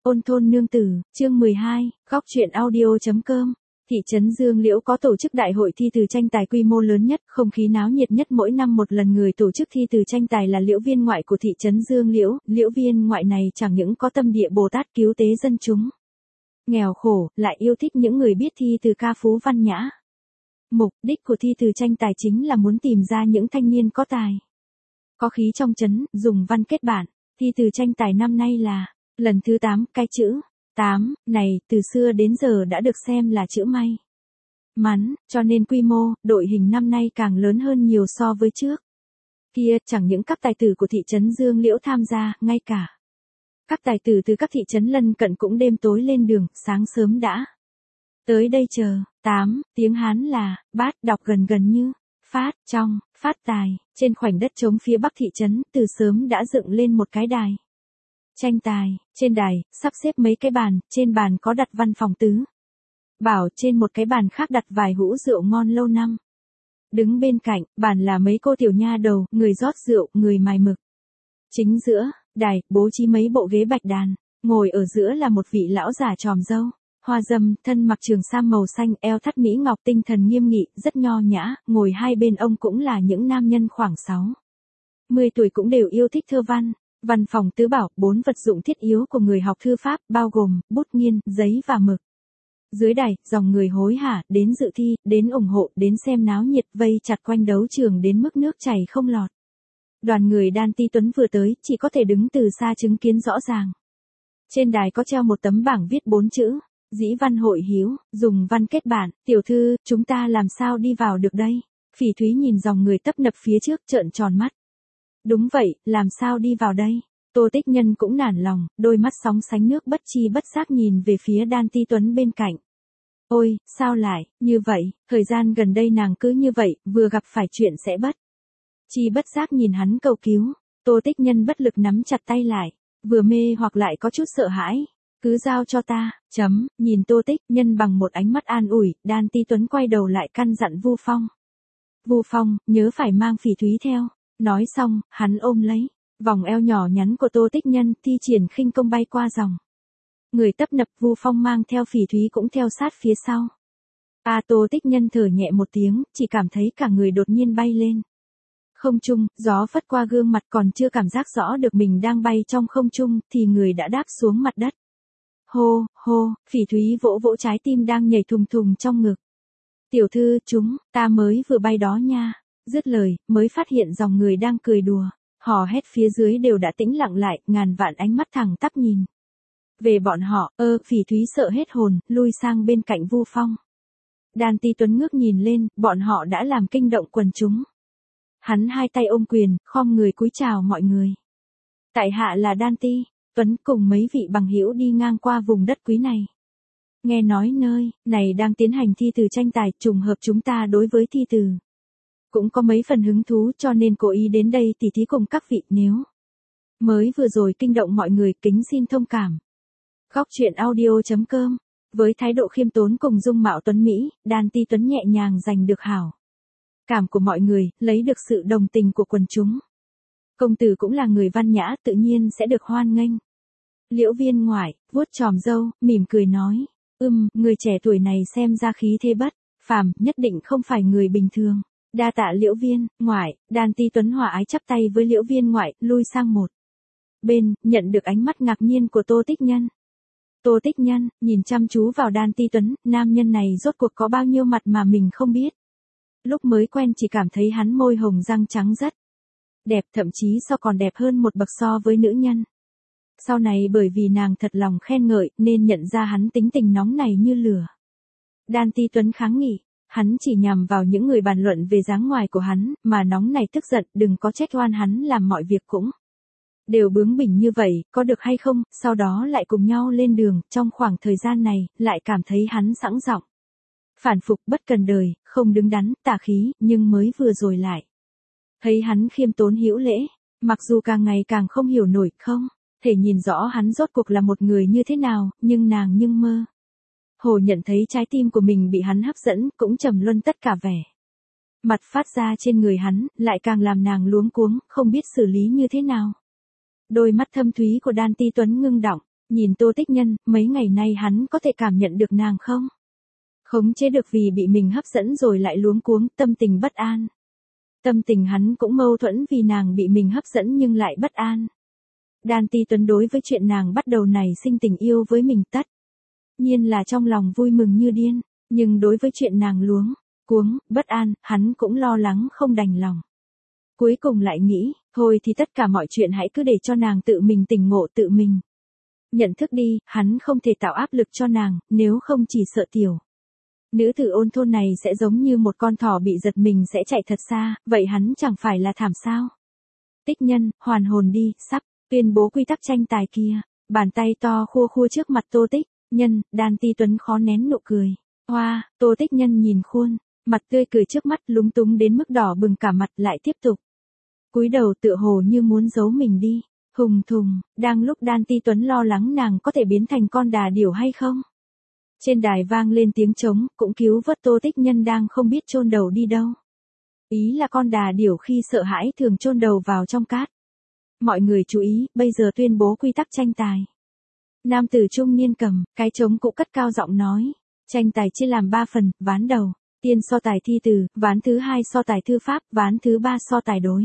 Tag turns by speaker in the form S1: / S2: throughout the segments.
S1: Ôn thôn nương tử, chương 12, góc truyện audio.com. Thị trấn Dương Liễu có tổ chức đại hội thi từ tranh tài quy mô lớn nhất, không khí náo nhiệt nhất mỗi năm một lần. Người tổ chức thi từ tranh tài là Liễu Viên Ngoại của thị trấn Dương Liễu. Liễu Viên Ngoại này chẳng những có tâm địa Bồ Tát cứu tế dân chúng nghèo khổ, lại yêu thích những người biết thi từ ca phú văn nhã. Mục đích của thi từ tranh tài chính là muốn tìm ra những thanh niên có tài, có khí trong trấn, dùng văn kết bản. Thi từ tranh tài năm nay là lần thứ 8, cái chữ 8 này từ xưa đến giờ đã được xem là chữ may mắn, cho nên quy mô, đội hình năm nay càng lớn hơn nhiều so với trước. Kia, chẳng những các tài tử của thị trấn Dương Liễu tham gia, ngay cả các tài tử từ các thị trấn lân cận cũng đêm tối lên đường, sáng sớm đã tới đây chờ. 8, tiếng Hán là bát, đọc gần gần như phát, trong, phát tài. Trên khoảnh đất trống phía bắc thị trấn, từ sớm đã dựng lên một cái đài tranh tài. Trên đài, sắp xếp mấy cái bàn, trên bàn có đặt văn phòng tứ bảo, trên một cái bàn khác đặt vài hũ rượu ngon lâu năm. Đứng bên cạnh, bàn là mấy cô tiểu nha đầu, người rót rượu, người mài mực. Chính giữa đài, bố trí mấy bộ ghế bạch đàn, ngồi ở giữa là một vị lão giả tròm râu, hoa râm, thân mặc trường sam màu xanh, eo thắt mỹ ngọc, tinh thần nghiêm nghị, rất nho nhã. Ngồi hai bên ông cũng là những nam nhân khoảng 60 tuổi cũng đều yêu thích thơ văn. Văn phòng tứ bảo, 4 vật dụng thiết yếu của người học thư pháp, bao gồm bút nghiên, giấy và mực. Dưới đài, dòng người hối hả, đến dự thi, đến ủng hộ, đến xem náo nhiệt, vây chặt quanh đấu trường đến mức nước chảy không lọt. Đoàn người Đan Ti Tuấn vừa tới, chỉ có thể đứng từ xa chứng kiến rõ ràng. Trên đài có treo một tấm bảng viết 4 chữ, dĩ văn hội hiếu, dùng văn kết bản. Tiểu thư, chúng ta làm sao đi vào được đây? Phỉ Thúy nhìn dòng người tấp nập phía trước, trợn tròn mắt. Đúng vậy, làm sao đi vào đây? Tô Tích Nhân cũng nản lòng, đôi mắt sóng sánh nước bất chi bất giác nhìn về phía Đan Ti Tuấn bên cạnh. Ôi, sao lại, như vậy, thời gian gần đây nàng cứ như vậy, vừa gặp phải chuyện sẽ bất chi bất giác nhìn hắn cầu cứu. Tô Tích Nhân bất lực nắm chặt tay lại, vừa mê hoặc lại có chút sợ hãi. Cứ giao cho ta, nhìn Tô Tích Nhân bằng một ánh mắt an ủi, Đan Ti Tuấn quay đầu lại căn dặn Vu Phong. Vu Phong, nhớ phải mang Phỉ Thúy theo. Nói xong, hắn ôm lấy vòng eo nhỏ nhắn của Tô Tích Nhân, thi triển khinh công bay qua dòng người tấp nập. Vu Phong mang theo Phỉ Thúy cũng theo sát phía sau. Tô Tích Nhân thở nhẹ một tiếng, chỉ cảm thấy cả người đột nhiên bay lên không trung, gió phất qua gương mặt, còn chưa cảm giác rõ được mình đang bay trong không trung, thì người đã đáp xuống mặt đất. Hô, hô, Phỉ Thúy vỗ vỗ trái tim đang nhảy thùng thùng trong ngực. Tiểu thư, ta mới vừa bay đó nha. Dứt lời, mới phát hiện dòng người đang cười đùa, hò hét phía dưới đều đã tĩnh lặng lại, ngàn vạn ánh mắt thẳng tắp nhìn về bọn họ. Phỉ Thúy sợ hết hồn, lui sang bên cạnh Vu Phong. Đan Ti Tuấn ngước nhìn lên, bọn họ đã làm kinh động quần chúng. Hắn hai tay ôm quyền, khom người cúi chào mọi người. Tại hạ là Đan Ti Tuấn, cùng mấy vị bằng hữu đi ngang qua vùng đất quý này. Nghe nói nơi này đang tiến hành thi từ tranh tài, trùng hợp chúng ta đối với thi từ cũng có mấy phần hứng thú, cho nên cố ý đến đây tỉ thí cùng các vị. Nếu mới vừa rồi kinh động mọi người, kính xin thông cảm. Góc truyện audio.com. Với thái độ khiêm tốn cùng dung mạo tuấn mỹ, Đan Ti Tuấn nhẹ nhàng giành được hảo cảm của mọi người, lấy được sự đồng tình của quần chúng. Công tử cũng là người văn nhã, tự nhiên sẽ được hoan nghênh. Liễu Viên Ngoại vuốt chòm râu, mỉm cười nói, người trẻ tuổi này xem ra khí thế bất phàm, nhất định không phải người bình thường. Đa tạ Liễu Viên Ngoại. Đan Ti Tuấn hòa ái chắp tay với Liễu Viên Ngoại, lui sang một bên, nhận được ánh mắt ngạc nhiên của Tô Tích Nhân. Tô Tích Nhân nhìn chăm chú vào Đan Ti Tuấn, nam nhân này rốt cuộc có bao nhiêu mặt mà mình không biết. Lúc mới quen chỉ cảm thấy hắn môi hồng răng trắng rất đẹp, thậm chí còn đẹp hơn một bậc so với nữ nhân. Sau này bởi vì nàng thật lòng khen ngợi, nên nhận ra hắn tính tình nóng này như lửa. Đan Ti Tuấn kháng nghị, hắn chỉ nhằm vào những người bàn luận về dáng ngoài của hắn, mà nóng này tức giận, đừng có trách oan hắn làm mọi việc cũng đều bướng bỉnh như vậy, có được hay không? Sau đó lại cùng nhau lên đường, trong khoảng thời gian này, lại cảm thấy hắn sẵn giọng phản phục, bất cần đời, không đứng đắn, tà khí, nhưng mới vừa rồi lại thấy hắn khiêm tốn hữu lễ, mặc dù càng ngày càng không hiểu nổi, không thể nhìn rõ hắn rốt cuộc là một người như thế nào, nhưng nàng mơ hồ nhận thấy trái tim của mình bị hắn hấp dẫn, cũng trầm luân tất cả vẻ mặt phát ra trên người hắn, lại càng làm nàng luống cuống, không biết xử lý như thế nào. Đôi mắt thâm thúy của Đan Ti Tuấn ngưng đọng, Nhìn Tô Tích Nhân, mấy ngày nay hắn có thể cảm nhận được nàng không? Khống chế được vì bị mình hấp dẫn rồi lại luống cuống, tâm tình bất an. Tâm tình hắn cũng mâu thuẫn vì nàng bị mình hấp dẫn nhưng lại bất an. Đan Ti Tuấn đối với chuyện nàng bắt đầu nảy sinh tình yêu với mình tất nhiên là trong lòng vui mừng như điên, nhưng đối với chuyện nàng luống cuống, bất an, hắn cũng lo lắng không đành lòng. Cuối cùng lại nghĩ, thôi thì tất cả mọi chuyện hãy cứ để cho nàng tự mình tỉnh ngộ tự mình. Nhận thức đi, hắn không thể tạo áp lực cho nàng, nếu không chỉ sợ tiểu nữ tử ôn thôn này sẽ giống như một con thỏ bị giật mình sẽ chạy thật xa, vậy hắn chẳng phải là thảm sao? Tích Nhân, hoàn hồn đi, sắp tuyên bố quy tắc tranh tài kia. Bàn tay to khua khua trước mặt Tô Tích Nhân, Đan Ti Tuấn khó nén nụ cười. Hoa, Tô Tích Nhân nhìn khuôn mặt tươi cười trước mắt lúng túng đến mức đỏ bừng cả mặt lại tiếp tục cúi đầu tựa hồ như muốn giấu mình đi. Hùng thùng, đang lúc Đan Ti Tuấn lo lắng nàng có thể biến thành con đà điểu hay không. Trên đài vang lên tiếng trống, cũng cứu vớt Tô Tích Nhân đang không biết chôn đầu đi đâu. Ý là con đà điểu khi sợ hãi thường chôn đầu vào trong cát. Mọi người chú ý, bây giờ tuyên bố quy tắc tranh tài. Nam tử trung niên cầm cái trống cũng cất cao giọng nói. Tranh tài chia làm 3 phần, ván đầu, tiên so tài thi từ, ván thứ 2 so tài thư pháp, ván thứ 3 so tài đối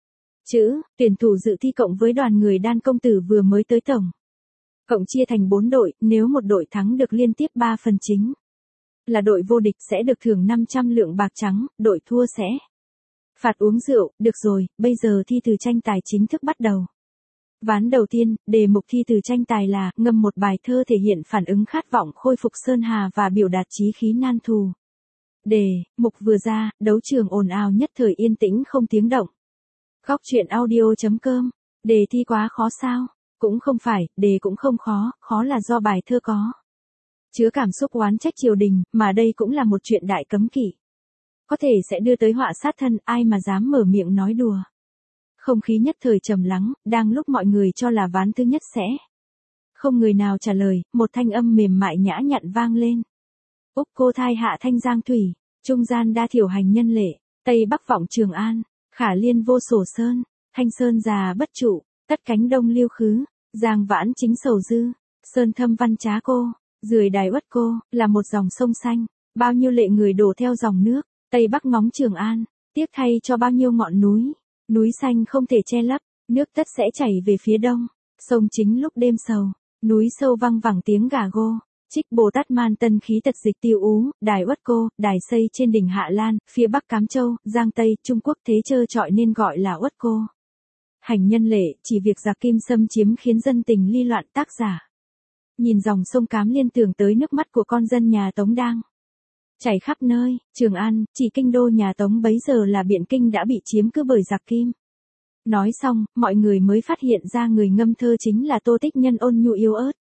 S1: chữ, tuyển thủ dự thi cộng với đoàn người Đan công tử vừa mới tới tổng. Cộng chia thành 4 đội, nếu một đội thắng được liên tiếp 3 phần chính là đội vô địch sẽ được thưởng 500 lượng bạc trắng, đội thua sẽ phạt uống rượu. Được rồi, bây giờ thi từ tranh tài chính thức bắt đầu. Ván đầu tiên, đề mục thi từ tranh tài là ngâm một bài thơ thể hiện phản ứng khát vọng khôi phục sơn hà và biểu đạt chí khí nan thù. Đề mục vừa ra, đấu trường ồn ào nhất thời yên tĩnh không tiếng động. Góc truyện audio.com. Đề thi quá khó sao? Cũng không phải, đề cũng không khó, khó là do bài thơ có chứa cảm xúc oán trách triều đình, mà đây cũng là một chuyện đại cấm kỵ. Có thể sẽ đưa tới họa sát thân, ai mà dám mở miệng nói đùa. Không khí nhất thời trầm lắng, đang lúc mọi người cho là ván thứ nhất sẽ không người nào trả lời, một thanh âm mềm mại nhã nhặn vang lên. Úc cô thai hạ thanh giang thủy, trung gian đa thiểu hành nhân lệ, tây bắc vọng Trường An, khả liên vô sổ sơn, thanh sơn già bất trụ, tất cánh đông lưu khứ, giang vãn chính sầu dư, sơn thâm văn trá cô, rười đài uất cô, là một dòng sông xanh, bao nhiêu lệ người đổ theo dòng nước, tây bắc ngóng Trường An, tiếc thay cho bao nhiêu ngọn núi, núi xanh không thể che lấp, nước tất sẽ chảy về phía đông, sông chính lúc đêm sầu, núi sâu văng vẳng tiếng gà gô. Trích Bồ Tát Man tân khí tật dịch tiêu ú, đài uất cô, đài xây trên đỉnh Hạ Lan, phía bắc Cám Châu, Giang Tây, Trung Quốc thế trơ trọi nên gọi là uất cô. Hành nhân lệ, chỉ việc giặc Kim xâm chiếm khiến dân tình ly loạn. Tác giả. Nhìn dòng sông Cám liên tưởng tới nước mắt của con dân nhà Tống đang chảy khắp nơi. Trường An, chỉ kinh đô nhà Tống bấy giờ là Biện Kinh đã bị chiếm cứ bởi giặc Kim. Nói xong, mọi người mới phát hiện ra người ngâm thơ chính là Tô Tích Nhân ôn nhu yếu ớt.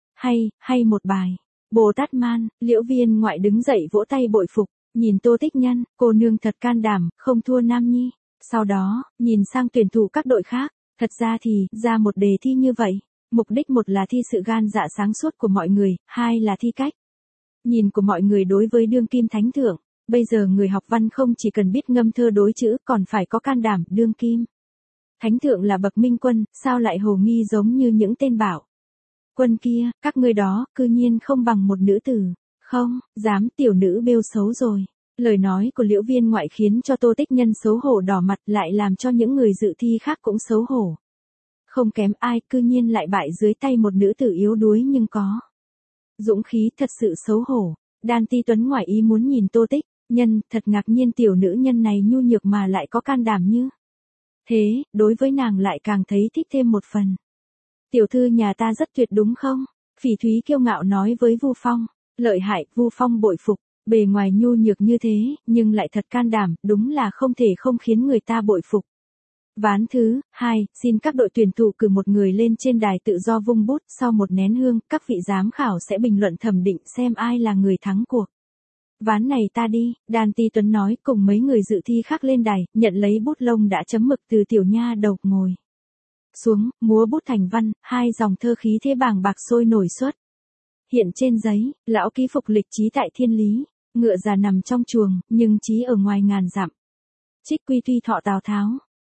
S1: Hay một bài. Bồ Tát Man, Liễu Viên ngoại đứng dậy vỗ tay bội phục, nhìn Tô Tích Nhân, cô nương thật can đảm, không thua Nam Nhi. Sau đó, nhìn sang tuyển thủ các đội khác, thật ra thì, ra một đề thi như vậy. Mục đích một là thi sự gan dạ sáng suốt của mọi người, hai là thi cách nhìn của mọi người đối với đương kim thánh thượng. Bây giờ người học văn không chỉ cần biết ngâm thơ đối chữ, còn phải có can đảm. Đương kim thánh thượng là bậc minh quân, sao lại hồ nghi giống như những tên bảo quân kia, các ngươi đó, cư nhiên không bằng một nữ tử. Không, dám tiểu nữ bêu xấu rồi. Lời nói của Liễu Viên ngoại khiến cho Tô Tích Nhân xấu hổ đỏ mặt, lại làm cho những người dự thi khác cũng xấu hổ. Không kém ai, cư nhiên lại bại dưới tay một nữ tử yếu đuối nhưng có dũng khí, thật sự xấu hổ. Đan Ti Tuấn ngoài ý muốn nhìn Tô Tích Nhân, thật ngạc nhiên tiểu nữ nhân này nhu nhược mà lại có can đảm như thế, đối với nàng lại càng thấy thích thêm một phần. Tiểu thư nhà ta rất tuyệt đúng không? Phỉ Thúy kiêu ngạo nói với Vu Phong. Lợi hại, Vu Phong bội phục, bề ngoài nhu nhược như thế, nhưng lại thật can đảm, đúng là không thể không khiến người ta bội phục. Ván thứ 2, xin các đội tuyển thủ cử một người lên trên đài tự do vung bút, sau một nén hương, các vị giám khảo sẽ bình luận thẩm định xem ai là người thắng cuộc. Ván này ta đi, Đan Ti Tuấn nói cùng mấy người dự thi khác lên đài, nhận lấy bút lông đã chấm mực từ tiểu nha đầu ngồi xuống, múa bút thành văn, hai dòng thơ khí thế bàng bạc sôi nổi xuất hiện trên giấy. Lão ký phục lịch trí tại thiên lý, ngựa già nằm trong chuồng, nhưng trí ở ngoài ngàn dặm. Trích quy tuy thọ Tào Tháo,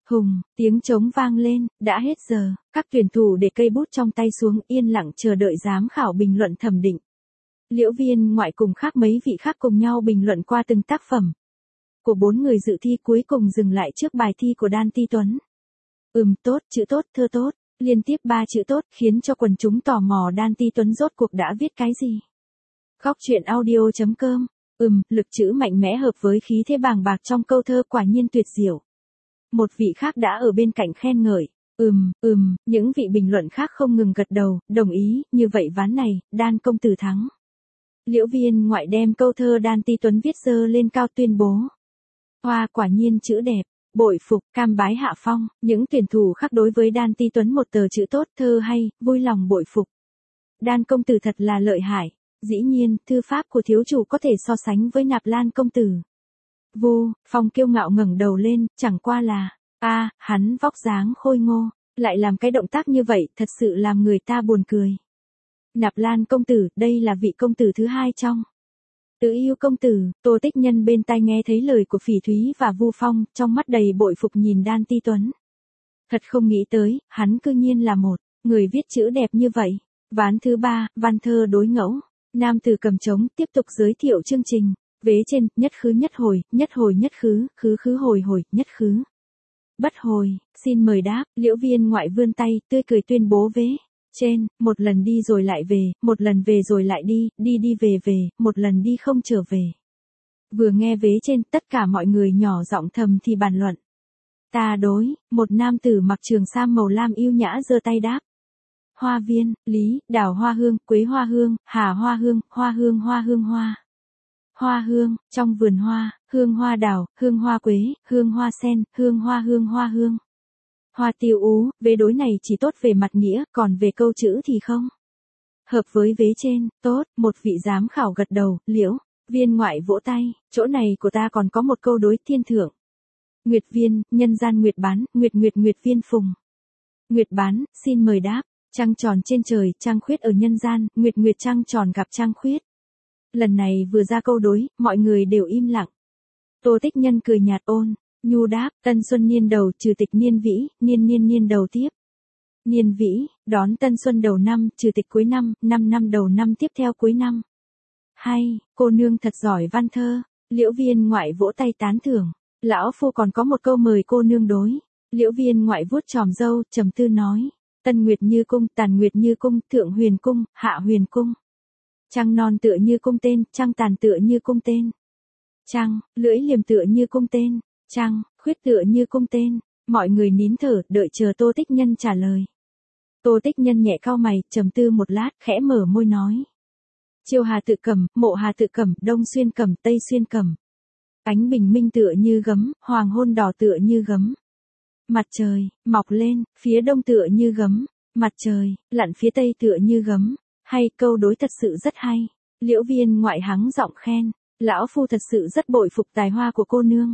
S1: Hùng, tiếng trống vang lên, đã hết giờ, các tuyển thủ để cây bút trong tay xuống yên lặng chờ đợi giám khảo bình luận thẩm định. Liễu Viên Ngoại cùng khác mấy vị khác cùng nhau bình luận qua từng tác phẩm của 4 người dự thi, cuối cùng dừng lại trước bài thi của Đan Ti Tuấn. Tốt, chữ tốt, thơ tốt, liên tiếp 3 chữ tốt khiến cho quần chúng tò mò Đan Ti Tuấn rốt cuộc đã viết cái gì. Góc truyện audio.com. Lực chữ mạnh mẽ hợp với khí thế bàng bạc trong câu thơ quả nhiên tuyệt diệu. Một vị khác đã ở bên cạnh khen ngợi. Những vị bình luận khác không ngừng gật đầu, đồng ý, như vậy ván này, Đan công tử thắng. Liễu Viên Ngoại đem câu thơ Đan Ti Tuấn viết dơ lên cao tuyên bố. Hoa quả nhiên chữ đẹp, bội phục, cam bái hạ phong, những tuyển thủ khác đối với Đan Ti Tuấn một tờ chữ tốt, thơ hay, vui lòng bội phục. Đan công tử thật là lợi hại, dĩ nhiên, thư pháp của thiếu chủ có thể so sánh với Nạp Lan công tử. Vu Phong kiêu ngạo ngẩng đầu lên, chẳng qua là, hắn vóc dáng khôi ngô, lại làm cái động tác như vậy, thật sự làm người ta buồn cười. Nạp Lan công tử, đây là vị công tử thứ 2 trong Tứ Yêu công tử. Tô Tích Nhân bên tai nghe thấy lời của Phỉ Thúy và Vu Phong, trong mắt đầy bội phục nhìn Đan Ti Tuấn. Thật không nghĩ tới, hắn cư nhiên là một người viết chữ đẹp như vậy. Ván thứ 3, văn thơ đối ngẫu. Nam tử cầm trống tiếp tục giới thiệu chương trình. Vế trên, nhất khứ nhất hồi nhất khứ, khứ khứ hồi hồi, nhất khứ. Bất hồi, xin mời đáp. Liễu Viên Ngoại vươn tay, tươi cười tuyên bố vế trên, một lần đi rồi lại về, một lần về rồi lại đi, đi đi về về, một lần đi không trở về. Vừa nghe vế trên, tất cả mọi người nhỏ giọng thầm thì bàn luận. Ta đối, một nam tử mặc trường sam màu lam yêu nhã giơ tay đáp. Hoa viên, lý, đào hoa hương, quế hoa hương, hà hoa hương, hoa hương hoa hương hoa. Hoa hương, trong vườn hoa, hương hoa đào, hương hoa quế, hương hoa sen, hương hoa hương. Hoa tiêu ú, vế đối này chỉ tốt về mặt nghĩa, còn về câu chữ thì không. Hợp với vế trên, tốt, một vị giám khảo gật đầu, Liễu Viên Ngoại vỗ tay, chỗ này của ta còn có một câu đối thiên thượng. Nguyệt viên, nhân gian nguyệt bán, nguyệt viên phùng. Nguyệt bán, xin mời đáp, trăng tròn trên trời, trăng khuyết ở nhân gian, nguyệt trăng tròn gặp trăng khuyết. Lần này vừa ra câu đối, mọi người đều im lặng. Tô Tích Nhân cười nhạt ôn nhu đáp, tân xuân niên đầu trừ tịch niên vĩ, niên đầu tiếp. Niên vĩ, đón tân xuân đầu năm, trừ tịch cuối năm, năm đầu năm tiếp theo cuối năm. Hay, cô nương thật giỏi văn thơ. Liễu Viên Ngoại vỗ tay tán thưởng. Lão phu còn có một câu mời cô nương đối. Liễu Viên Ngoại vuốt tròm râu, trầm tư nói. Tân nguyệt như cung, tàn nguyệt như cung, thượng huyền cung, hạ huyền cung. Trăng non tựa như cung tên, trăng tàn tựa như cung tên. Trăng, lưỡi liềm tựa như cung tên. Trăng, khuyết tựa như cung tên. Mọi người nín thở, đợi chờ Tô Tích Nhân trả lời. Tô Tích Nhân nhẹ cau mày, trầm tư một lát, khẽ mở môi nói. Chiêu Hà tự cầm, Mộ Hà tự cầm, Đông xuyên cầm, Tây xuyên cầm. Ánh bình minh tựa như gấm, hoàng hôn đỏ tựa như gấm. Mặt trời, mọc lên, phía đông tựa như gấm. Mặt trời, lặn phía tây tựa như gấm. Hay, câu đối thật sự rất hay. Liễu Viên Ngoại hắng giọng khen. Lão phu thật sự rất bội phục tài hoa của cô nương.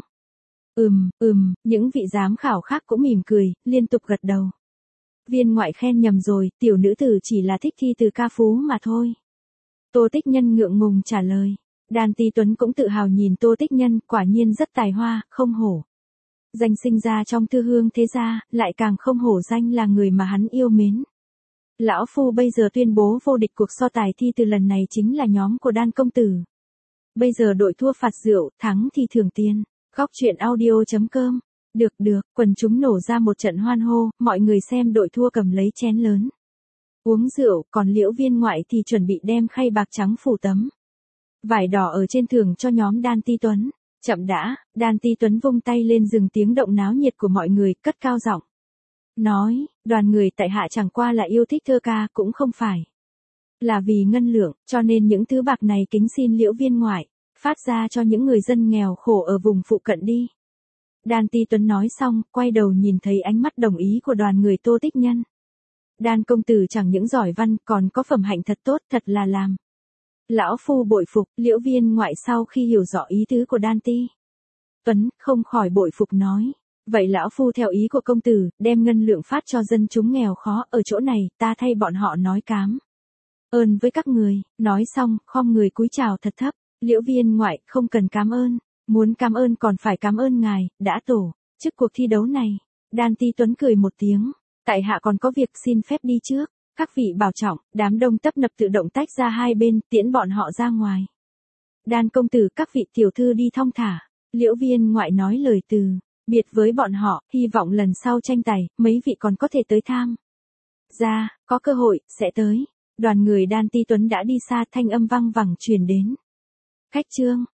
S1: Những vị giám khảo khác cũng mỉm cười, liên tục gật đầu. Viên Ngoại khen nhầm rồi, tiểu nữ tử chỉ là thích thi từ ca phú mà thôi. Tô Tích Nhân ngượng ngùng trả lời. Đan Ti Tuấn cũng tự hào nhìn Tô Tích Nhân, quả nhiên rất tài hoa, không hổ. Danh sinh ra trong thư hương thế gia, lại càng không hổ danh là người mà hắn yêu mến. Lão phu bây giờ tuyên bố vô địch cuộc so tài thi từ lần này chính là nhóm của Đan công tử. Bây giờ đội thua phạt rượu, thắng thì thưởng tiền. Góc truyện audio.com. Được, quần chúng nổ ra một trận hoan hô, mọi người xem đội thua cầm lấy chén lớn. Uống rượu, còn Liễu Viên Ngoại thì chuẩn bị đem khay bạc trắng phủ tấm vải đỏ ở trên thưởng cho nhóm Đan Ti Tuấn. Chậm đã, Đan Ti Tuấn vung tay lên dừng tiếng động náo nhiệt của mọi người, cất cao giọng. Nói, đoàn người tại hạ chẳng qua là yêu thích thơ ca, cũng không phải là vì ngân lượng, cho nên những thứ bạc này kính xin Liễu Viên Ngoại phát ra cho những người dân nghèo khổ ở vùng phụ cận đi. Đan Ti Tuấn nói xong, quay đầu nhìn thấy ánh mắt đồng ý của đoàn người Tô Tích Nhân. Đan công tử chẳng những giỏi văn, còn có phẩm hạnh thật tốt, thật là làm lão phu bội phục. Liễu Viên Ngoại sau khi hiểu rõ ý tứ của Đan Ti Tuấn, không khỏi bội phục nói. Vậy lão phu theo ý của công tử, đem ngân lượng phát cho dân chúng nghèo khó, ở chỗ này, ta thay bọn họ nói cám ơn với các người. Nói xong, khom người cúi chào thật thấp. Liễu Viên Ngoại, không cần cảm ơn, muốn cảm ơn còn phải cảm ơn ngài, đã tổ chức cuộc thi đấu này. Đan Ti Tuấn cười một tiếng. Tại hạ còn có việc xin phép đi trước. Các vị bảo trọng, đám đông tấp nập tự động tách ra hai bên, tiễn bọn họ ra ngoài. Đan công tử, các vị tiểu thư đi thong thả. Liễu Viên Ngoại nói lời từ biệt với bọn họ, hy vọng lần sau tranh tài, mấy vị còn có thể tới tham gia, có cơ hội, sẽ tới. Đoàn người Đan Ti Tuấn đã đi xa, thanh âm vang vẳng truyền đến. Khách trương,